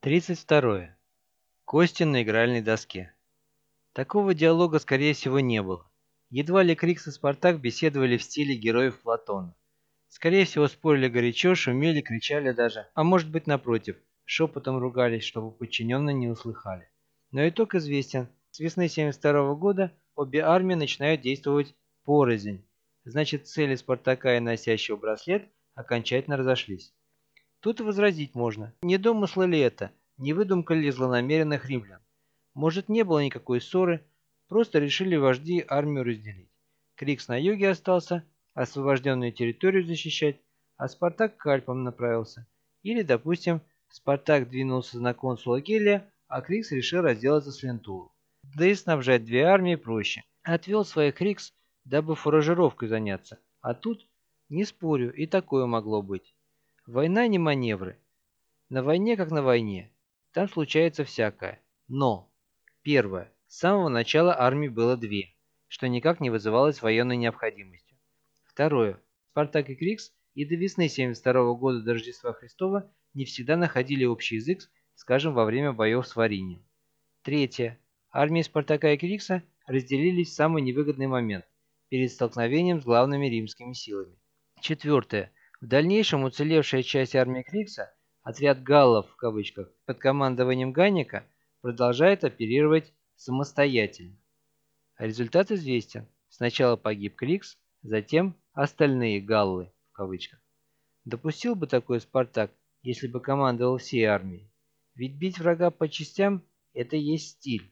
32. Костин на игральной доске. Такого диалога, скорее всего, не было. Едва ли Крикс и Спартак беседовали в стиле героев Платона. Скорее всего, спорили горячо, шумели, кричали даже, а может быть, напротив, шепотом ругались, чтобы подчиненные не услыхали. Но итог известен. С весны 72 года обе армии начинают действовать порознь. Значит, цели Спартака и носящего браслет окончательно разошлись. Тут возразить можно. Не домыслы ли это, не выдумка ли злонамеренных римлян? Может, не было никакой ссоры, просто решили вожди армию разделить. Крикс на юге остался, освобожденную территорию защищать, а Спартак к Альпам направился. Или, допустим, Спартак двинулся на консула Гелия, а Крикс решил разделаться с Лентулом. Да и снабжать две армии проще. Отвел своих Крикс, дабы фуражировкой заняться. А тут, не спорю, и такое могло быть. Война не маневры. На войне как на войне. Там случается всякое. Но, первое, с самого начала армий было две, что никак не вызывалось военной необходимостью. Второе, Спартак и Крикс и до весны 72 года до Рождества Христова не всегда находили общий язык, скажем, во время боев с Варинием. Третье, армии Спартака и Крикса разделились в самый невыгодный момент, перед столкновением с главными римскими силами. Четвертое. В дальнейшем уцелевшая часть армии Крикса, отряд «галлов» в кавычках, под командованием Ганника, продолжает оперировать самостоятельно. Результат известен. Сначала погиб Крикс, затем остальные «галлы» в кавычках. Допустил бы такой Спартак, если бы командовал всей армией? Ведь бить врага по частям – это и есть стиль.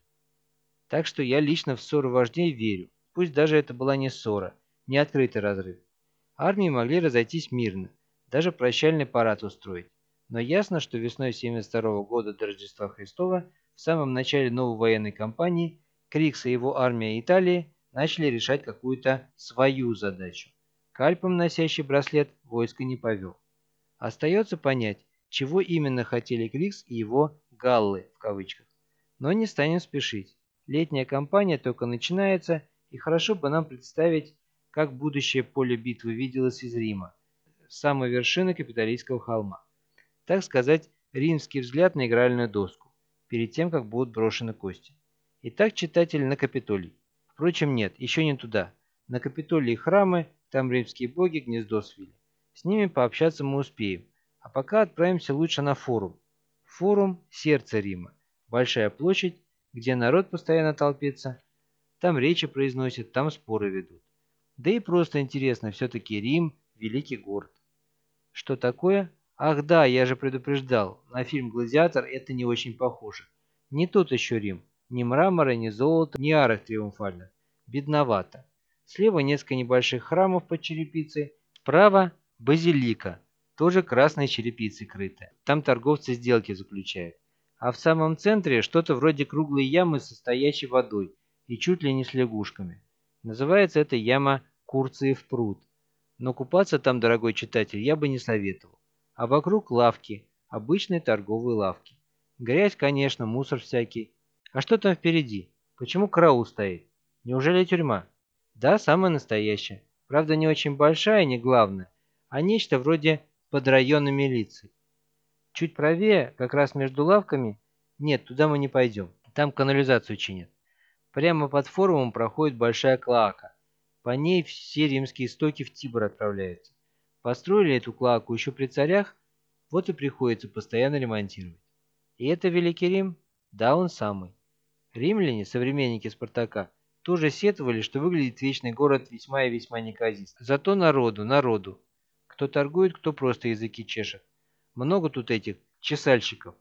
Так что я лично в ссору вождей верю, пусть даже это была не ссора, не открытый разрыв. Армии могли разойтись мирно, даже прощальный парад устроить. Но ясно, что весной 72 года до Рождества Христова, в самом начале новой военной кампании, Крикс и его армия Италии начали решать какую-то свою задачу. К Альпам носящий браслет войско не повел. Остается понять, чего именно хотели Крикс и его «галлы» в кавычках. Но не станем спешить. Летняя кампания только начинается, и хорошо бы нам представить, как будущее поле битвы виделось из Рима, с самой вершины Капитолийского холма. Так сказать, римский взгляд на игральную доску, перед тем, как будут брошены кости. Итак, читатель, на Капитолий. Впрочем, нет, еще не туда. На Капитолии храмы, там римские боги гнездо свили. С ними пообщаться мы успеем. А пока отправимся лучше на форум. Форум – сердце Рима. Большая площадь, где народ постоянно толпится. Там речи произносят, там споры ведут. Да и просто интересно, все-таки Рим – великий город. Что такое? Ах да, я же предупреждал, на фильм «Гладиатор» это не очень похоже. Не тот еще Рим. Ни мрамора, ни золота, ни арок триумфальных. Бедновато. Слева несколько небольших храмов под черепицей, справа – базилика, тоже красной черепицей крытая. Там торговцы сделки заключают. А в самом центре что-то вроде круглой ямы со стоячей водой и чуть ли не с лягушками. Называется эта яма Курциев пруд. Но купаться там, дорогой читатель, я бы не советовал. А вокруг лавки, обычные торговые лавки. Грязь, конечно, мусор всякий. А что там впереди? Почему караул стоит? Неужели тюрьма? Да, самая настоящая. Правда, не очень большая, не главная, а нечто вроде подрайона милиции. Чуть правее, как раз между лавками, нет, туда мы не пойдем. Там канализацию чинят. Прямо под форумом проходит большая клоака. По ней все римские стоки в Тибр отправляются. Построили эту клоаку еще при царях, вот и приходится постоянно ремонтировать. И это Великий Рим? Да, он самый. Римляне, современники Спартака, тоже сетовали, что выглядит вечный город весьма и весьма неказисто. Зато народу. Кто торгует, кто просто языки чешет. Много тут этих чесальщиков.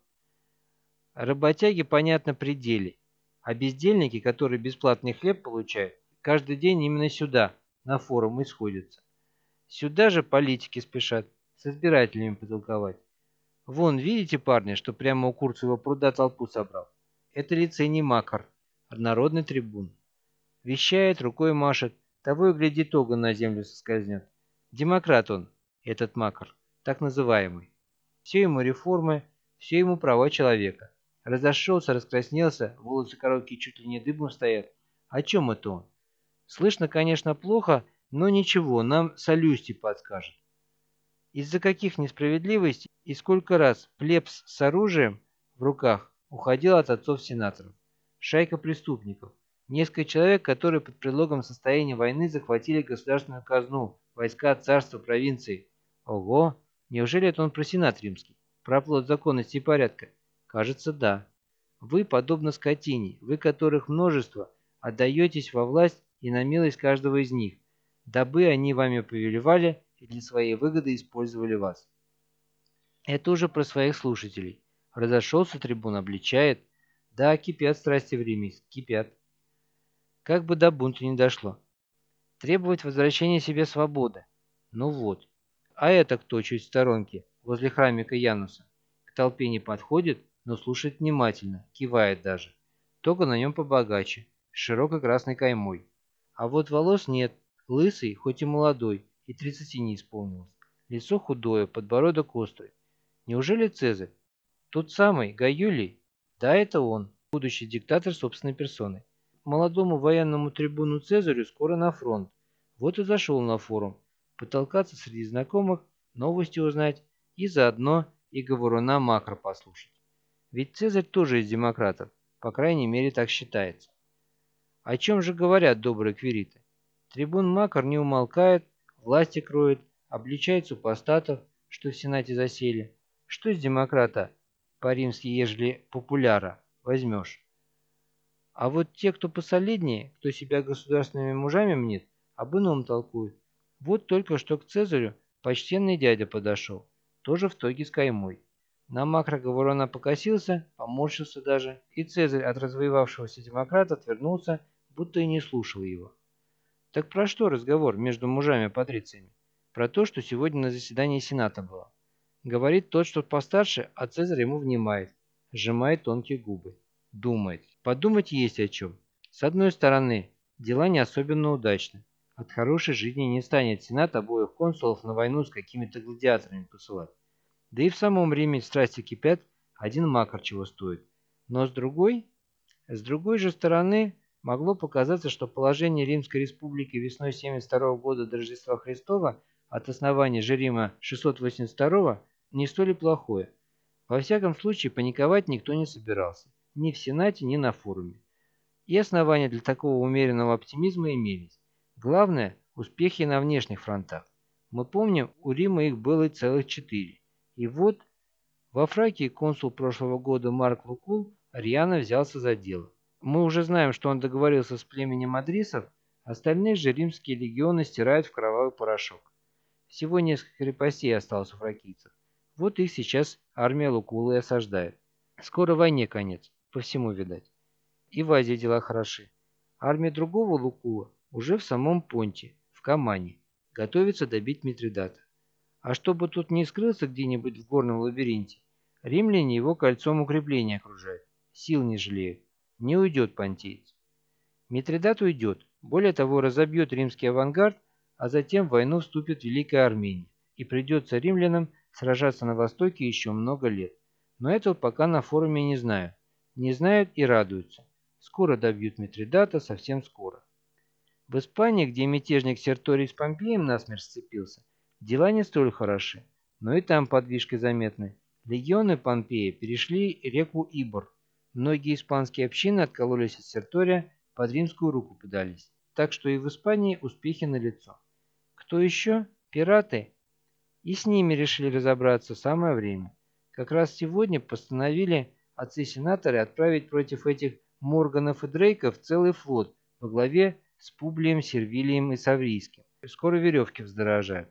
Работяги, понятно, при деле. А бездельники, которые бесплатный хлеб получают, каждый день именно сюда, на форум, исходятся. Сюда же политики спешат с избирателями потолковать. Вон, видите парня, что прямо у Курцева пруда толпу собрал? Это лицейный Макар, народный трибун. Вещает, рукой машет, того и гляди, тога на землю соскользнет. Демократ он, этот Макар, так называемый. Все ему реформы, все ему права человека. Разошелся, раскраснелся, волосы короткие чуть ли не дыбом стоят. О чем это он? Слышно, конечно, плохо, но ничего, нам Солюстий подскажет. Из-за каких несправедливостей и сколько раз плебс с оружием в руках уходила от отцов-сенаторов. Шайка преступников. Несколько человек, которые под предлогом состояния войны захватили государственную казну, войска, царства, провинции. Ого! Неужели это он про Сенат Римский? Про оплот законности и порядка? Кажется, да. Вы, подобно скотине, вы которых множество, отдаетесь во власть и на милость каждого из них, дабы они вами повелевали и для своей выгоды использовали вас. Это уже про своих слушателей. Разошелся трибун, обличает. Да, кипят страсти в Риме, кипят. Как бы до бунта не дошло. Требовать возвращения себе свободы. Ну вот. А это кто чуть в сторонке, возле храмика Януса? К толпе не подходит, но слушает внимательно, кивает даже. Только на нем побогаче, с широкой красной каймой. А вот волос нет, лысый, хоть и молодой, и 30 не исполнилось. Лицо худое, подбородок острый. Неужели Цезарь? Тот самый, Гай Юлий? Да, это он, будущий диктатор собственной персоной. Молодому военному трибуну Цезарю скоро на фронт. Вот и зашел на форум. Потолкаться среди знакомых, новости узнать и заодно и говоруна Макро послушать. Ведь Цезарь тоже из демократов, по крайней мере так считается. О чем же говорят добрые квириты? Трибун Макар не умолкает, власти кроет, обличает супостатов, что в Сенате засели. Что с демократа по-римски, ежели популяра, возьмешь? А вот те, кто посолиднее, кто себя государственными мужами мнит, об ином толкуют. Вот только что к Цезарю почтенный дядя подошел, тоже в тоге с каймой. На Макро Говорона покосился, поморщился даже, и Цезарь от развоевавшегося демократа отвернулся, будто и не слушал его. Так про что разговор между мужами-патрициями? Про то, что сегодня на заседании Сената было. Говорит тот, что постарше, а Цезарь ему внимает, сжимает тонкие губы. Думает. Подумать есть о чем. С одной стороны, дела не особенно удачны. От хорошей жизни не станет Сенат обоих консулов на войну с какими-то гладиаторами посылать. Да и в самом Риме страсти кипят, один Макар чего стоит. Но с другой же стороны, могло показаться, что положение Римской Республики весной 72 года до Рождества Христова от основания же Рима 682 не столь и плохое. Во всяком случае, паниковать никто не собирался. Ни в Сенате, ни на форуме. И основания для такого умеренного оптимизма имелись. Главное – успехи на внешних фронтах. Мы помним, у Рима их было целых 4. И вот во Фракии консул прошлого года Марк Лукул рьяно взялся за дело. Мы уже знаем, что он договорился с племенем адрисов, остальные же римские легионы стирают в кровавый порошок. Всего несколько крепостей осталось у фракийцев. Вот их сейчас армия Лукула и осаждает. Скоро войне конец, по всему видать. И в Азии дела хороши. Армия другого Лукула уже в самом Понте, в Камане, готовится добить Митридата. А чтобы тут не скрылся где-нибудь в горном лабиринте, римляне его кольцом укрепления окружают, сил не жалеют. Не уйдет понтиец. Митридат уйдет, более того, разобьет римский авангард, а затем в войну вступит Великая Армения, и придется римлянам сражаться на Востоке еще много лет. Но этого пока на форуме не знают. Не знают и радуются. Скоро добьют Митридата, совсем скоро. В Испании, где мятежник Серторий с Помпеем насмерть сцепился, дела не столь хороши, но и там подвижки заметны. Легионы Помпея перешли реку Ибр. Многие испанские общины откололись от Сертория, под римскую руку подались. Так что и в Испании успехи налицо. Кто еще? Пираты. И с ними решили разобраться, самое время. Как раз сегодня постановили отцы-сенаторы отправить против этих Морганов и Дрейков целый флот во главе с Публием, Сервилием и Саврийским. Скоро веревки вздорожают.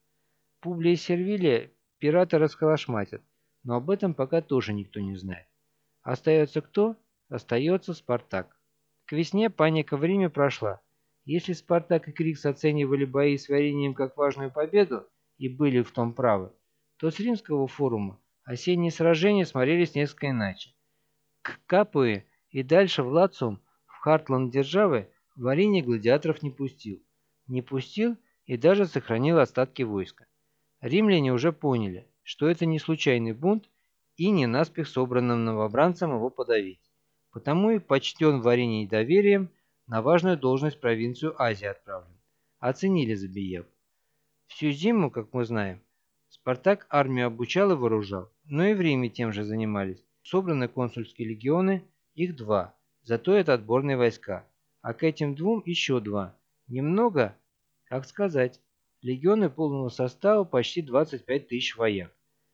Публия и Сервилия пираты расколошматят, но об этом пока тоже никто не знает. Остается кто? Остается Спартак. К весне паника в Риме прошла. Если Спартак и Крикс оценивали бои с Варением как важную победу и были в том правы, то с римского форума осенние сражения смотрелись несколько иначе. К Капуе и дальше в Лациум, в Хартланд державы, Варений гладиаторов не пустил. Не пустил и даже сохранил остатки войска. Римляне уже поняли, что это не случайный бунт и не наспех собранным новобранцам его подавить. Потому и почтен Варений доверием, на важную должность в провинцию Азии отправлен. Оценили Забиев. Всю зиму, как мы знаем, Спартак армию обучал и вооружал, но и в Риме тем же занимались. Собраны консульские легионы, их два, зато это отборные войска. А к этим двум еще два. Немного, как сказать, легионы полного состава почти 25 тысяч вояк.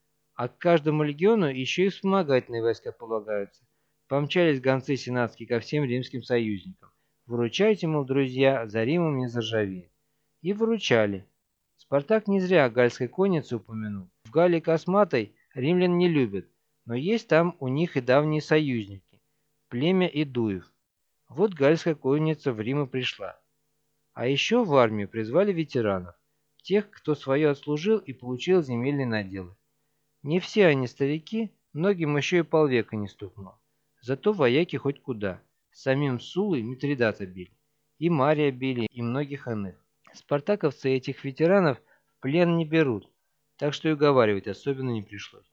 А к каждому легиону еще и вспомогательные войска полагаются. Помчались гонцы сенатские ко всем римским союзникам. Выручайте, мол, друзья, за Римом не заржавеет. И выручали. Спартак не зря о гальской коннице упомянул. В Галлии Косматой римлян не любят, но есть там у них и давние союзники – племя Идуев. Вот гальская конница в Рим и пришла. А еще в армию призвали ветеранов, тех, кто свое отслужил и получил земельные наделы. Не все они старики, многим еще и полвека не стукнуло. Зато вояки хоть куда. Самим Сулой Митридата били. И Мария били, и многих иных. Спартаковцы этих ветеранов в плен не берут, так что и уговаривать особенно не пришлось.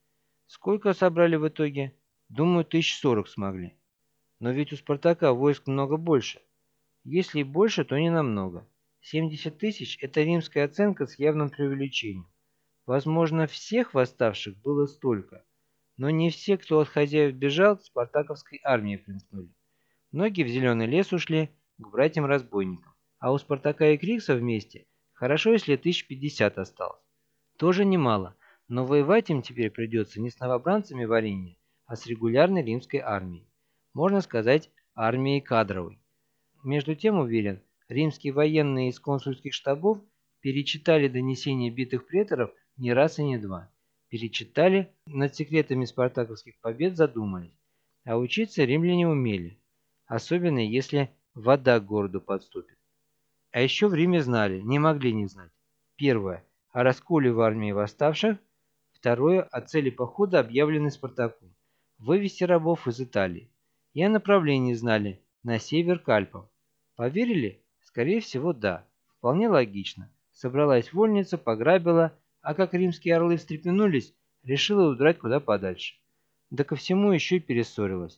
Сколько собрали в итоге? Думаю, 1040 смогли. Но ведь у Спартака войск много больше. Если и больше, то не намного. 70 тысяч – это римская оценка с явным преувеличением. Возможно, всех восставших было столько, но не все, кто от хозяев бежал, к спартаковской армии примкнули. Многие в Зеленый лес ушли к братьям-разбойникам, а у Спартака и Крикса вместе хорошо, если 1050 осталось. Тоже немало, но воевать им теперь придется не с новобранцами в Арине, а с регулярной римской армией. Можно сказать, армией кадровой. Между тем, уверен, римские военные из консульских штабов перечитали донесения битых преторов не раз и не два. Перечитали, над секретами спартаковских побед задумались. А учиться римляне умели, особенно если вода к городу подступит. А еще в Риме знали, не могли не знать. Первое – о расколе в армии восставших. Второе – о цели похода, объявленной Спартаком – вывести рабов из Италии. И о направлении знали – на север к Альпам. Поверили? Скорее всего, да. Вполне логично. Собралась вольница, пограбила, а как римские орлы встрепенулись, решила удрать куда подальше. Да ко всему еще и перессорилась.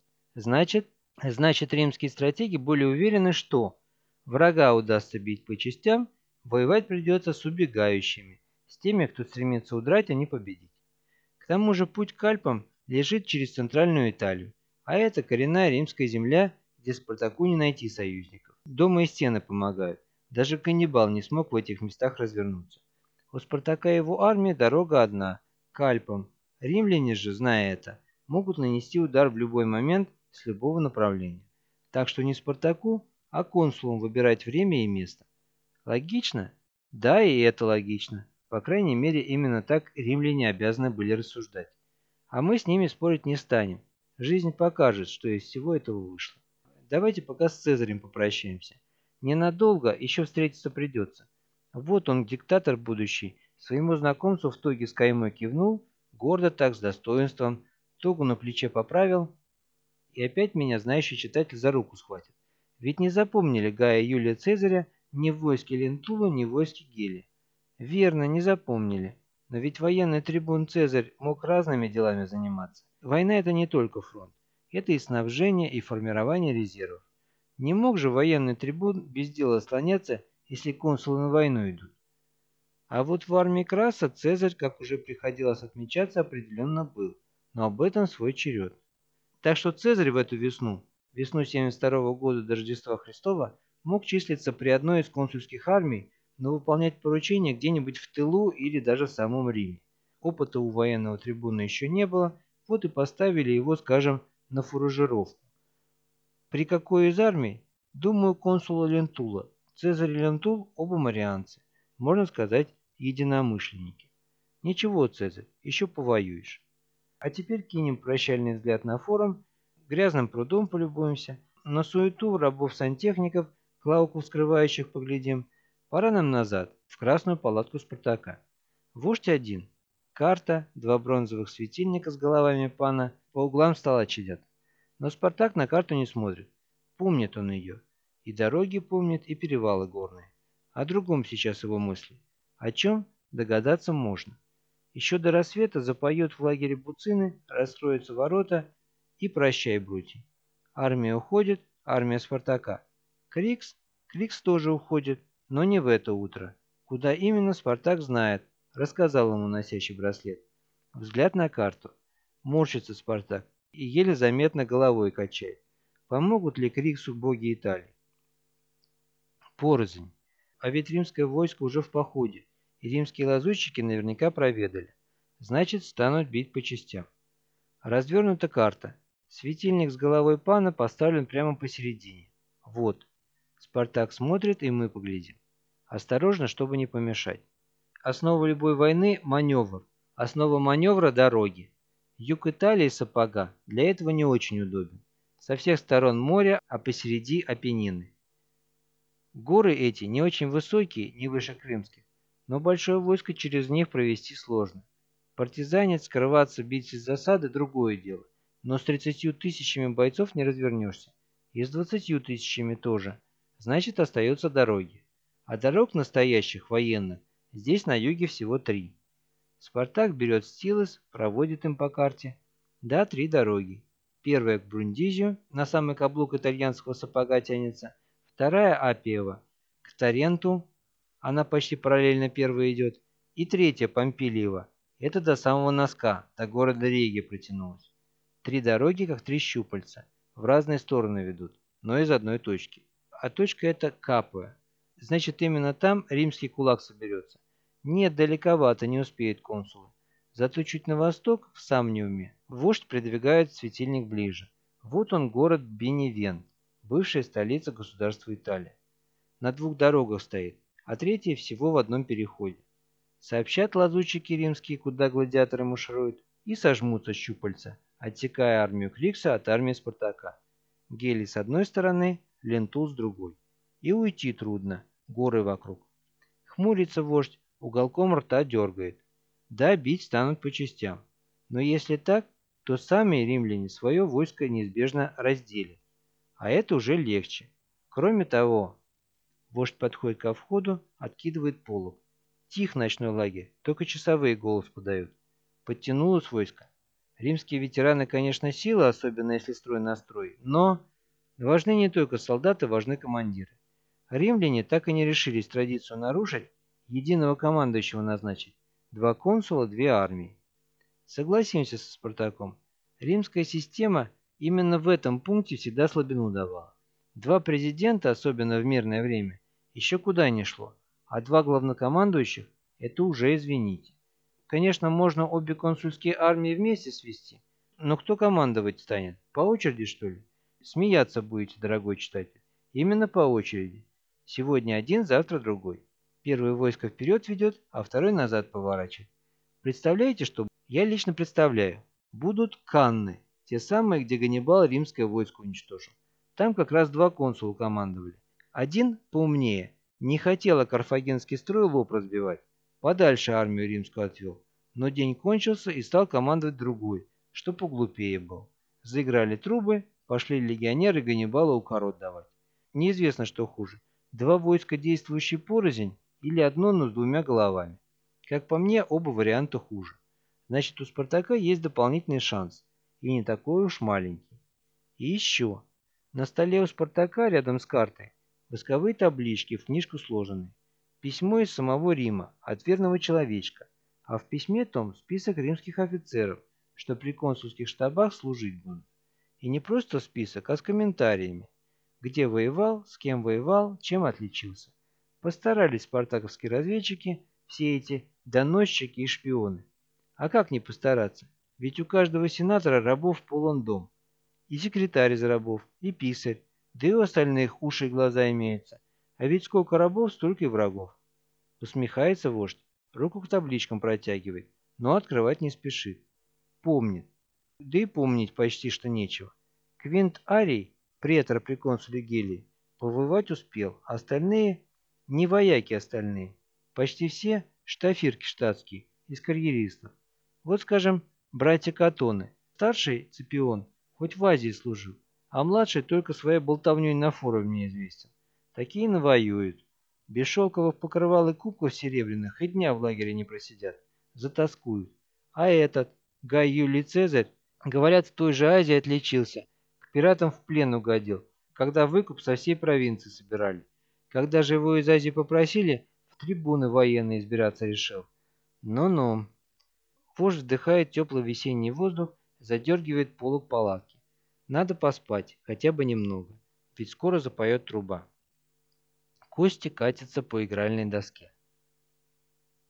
Значит, римские стратеги были уверены, что врага удастся бить по частям, воевать придется с убегающими, с теми, кто стремится удрать, а не победить. К тому же путь к Альпам лежит через центральную Италию, а это коренная римская земля, где Спартаку не найти союзников. Дома и стены помогают, даже каннибал не смог в этих местах развернуться. У Спартака и его армии дорога одна – к Альпам. Римляне же, зная это, могут нанести удар в любой момент с любого направления. Так что не Спартаку, а консулам выбирать время и место. Логично? Да, и это логично. По крайней мере, именно так римляне обязаны были рассуждать. А мы с ними спорить не станем. Жизнь покажет, что из всего этого вышло. Давайте пока с Цезарем попрощаемся. Ненадолго, еще встретиться придется. Вот он, диктатор будущий, своему знакомцу в тоге с каймой кивнул, гордо так, с достоинством, тогу на плече поправил, и опять меня знающий читатель за руку схватит. Ведь не запомнили Гая Юлия Цезаря ни в войске Лентула, ни в войске Гелия. Верно, не запомнили. Но ведь военный трибун Цезарь мог разными делами заниматься. Война – это не только фронт. Это и снабжение, и формирование резервов. Не мог же военный трибун без дела слоняться, если консулы на войну идут. А вот в армии Краса Цезарь, как уже приходилось отмечаться, определенно был. Но об этом свой черед. Так что Цезарь в эту весну 72 года до Рождества Христова, мог числиться при одной из консульских армий, но выполнять поручения где-нибудь в тылу или даже в самом Риме. Опыта у военного трибуна еще не было, вот и поставили его, скажем, на фуражировку. При какой из армий? Думаю, консула Лентула. Цезарь и Лентул оба марианцы, можно сказать, единомышленники. Ничего, Цезарь, еще повоюешь. А теперь кинем прощальный взгляд на форум, грязным прудом полюбуемся, на суету рабов-сантехников, клауков скрывающих поглядим. Пора нам назад, в красную палатку Спартака. Вождь один. Карта, два бронзовых светильника с головами пана по углам стола чадят. Но Спартак на карту не смотрит. Помнит он ее. И дороги помнит, и перевалы горные. О другом сейчас его мысли. О чем догадаться можно. Еще до рассвета запоет в лагере буцины, раскроются ворота и прощай, Брутий. Армия уходит, армия Спартака. Крикс тоже уходит, но не в это утро. Куда именно, Спартак знает, рассказал ему носящий браслет. Взгляд на карту. Морщится Спартак. и еле заметно головой качает. Помогут ли Криксу боги Италии? Порознь. А ведь римское войско уже в походе, и римские лазутчики наверняка проведали. Значит, станут бить по частям. Развернута карта. Светильник с головой пана поставлен прямо посередине. Вот. Спартак смотрит, и мы поглядим. Осторожно, чтобы не помешать. Основа любой войны – маневр. Основа маневра – дороги. Юг Италии сапога для этого не очень удобен. Со всех сторон море, а посереди Апеннины. Горы эти не очень высокие, не выше крымских, но большое войско через них провести сложно. Партизанец, скрываться, бить из засады – другое дело, но с 30 тысячами бойцов не развернешься. И с 20 тысячами тоже. Значит, остаются дороги. А дорог настоящих, военных, здесь на юге всего 3. Спартак берет Стилос, проводит им по карте. Да, 3 дороги. Первая к Брундизию, на самый каблук итальянского сапога тянется. Вторая Аппиева, к Таренту, она почти параллельно первой идет. И третья Помпилиева, это до самого носка, до города Реги протянулась. 3 дороги, как 3 щупальца, в разные стороны ведут, но из одной точки. А точка эта Капуя. Значит, именно там римский кулак соберется. Нет, далековато, не успеют консулы. Зато чуть на восток, в Самниуме, вождь придвигает светильник ближе. Вот он, город Беневент, бывшая столица государства Италия. На 2 дорогах стоит, а третья всего в одном переходе. Сообщат лазутчики римские, куда гладиаторы маршируют, и сожмутся щупальца, отсекая армию Крикса от армии Спартака. Гелий с одной стороны, Лентул с другой. И уйти трудно, горы вокруг. Хмурится вождь, уголком рта дергает. Да, бить станут по частям. Но если так, то сами римляне свое войско неизбежно разделят. А это уже легче. Кроме того, вождь подходит ко входу, откидывает полог. Тих ночной лагерь, только часовые голос подают. Подтянулось войско. Римские ветераны, конечно, сила, особенно если строй на строй, но важны не только солдаты, важны командиры. Римляне так и не решились традицию нарушить, единого командующего назначить. 2 консула, 2 армии. Согласимся со Спартаком. Римская система именно в этом пункте всегда слабину давала. 2 президента, особенно в мирное время, еще куда ни шло, а 2 главнокомандующих – это уже извините. Конечно, можно обе консульские армии вместе свести, но кто командовать станет? По очереди, что ли? Смеяться будете, дорогой читатель. Именно по очереди. Сегодня один, завтра другой. Первый войско вперед ведет, а второй назад поворачивает. Представляете, что? Я лично представляю. Будут Канны, те самые, где Ганнибал римское войско уничтожил. Там как раз 2 консула командовали. Один, поумнее, не хотел карфагенский строй лоб разбивать. Подальше армию римскую отвел. Но день кончился и стал командовать другой, что поглупее был. Заиграли трубы, пошли легионеры Ганнибала укорот давать. Неизвестно, что хуже. 2 войска, действующие порознь, или одно, но с 2 головами. Как по мне, оба варианта хуже. Значит, у Спартака есть дополнительный шанс. И не такой уж маленький. И еще. На столе у Спартака рядом с картой восковые таблички в книжку сложены. Письмо из самого Рима, от верного человечка. А в письме том список римских офицеров, что при консульских штабах служить будут. И не просто список, а с комментариями. Где воевал, с кем воевал, чем отличился. Постарались спартаковские разведчики, все эти доносчики и шпионы. А как не постараться? Ведь у каждого сенатора рабов полон дом. И секретарь из рабов, и писарь, да и у остальных уши и глаза имеются. А ведь сколько рабов, столько и врагов. Усмехается вождь, руку к табличкам протягивает, но открывать не спешит. Помнит. Да и помнить почти что нечего. Квинт Арий, претор при консуле Гелии, повоевать успел, а остальные – не вояки остальные. Почти все – штафирки штатские, из карьеристов. Вот, скажем, братья Катоны. Старший Ципион хоть в Азии служил, а младший только своей болтовней на форуме известен. Такие навоюют. Без шелковых покрывал и кубков серебряных и дня в лагере не просидят. Затаскуют. А этот, Гай Юлий Цезарь, говорят, в той же Азии отличился. К пиратам в плен угодил, когда выкуп со всей провинции собирали. Когда же его из Азии попросили, в трибуны военные избираться решил. Ну-ну. Вождь вдыхает теплый весенний воздух, задергивает полог палатки. Надо поспать, хотя бы немного, ведь скоро запоет труба. Костя катится по игральной доске.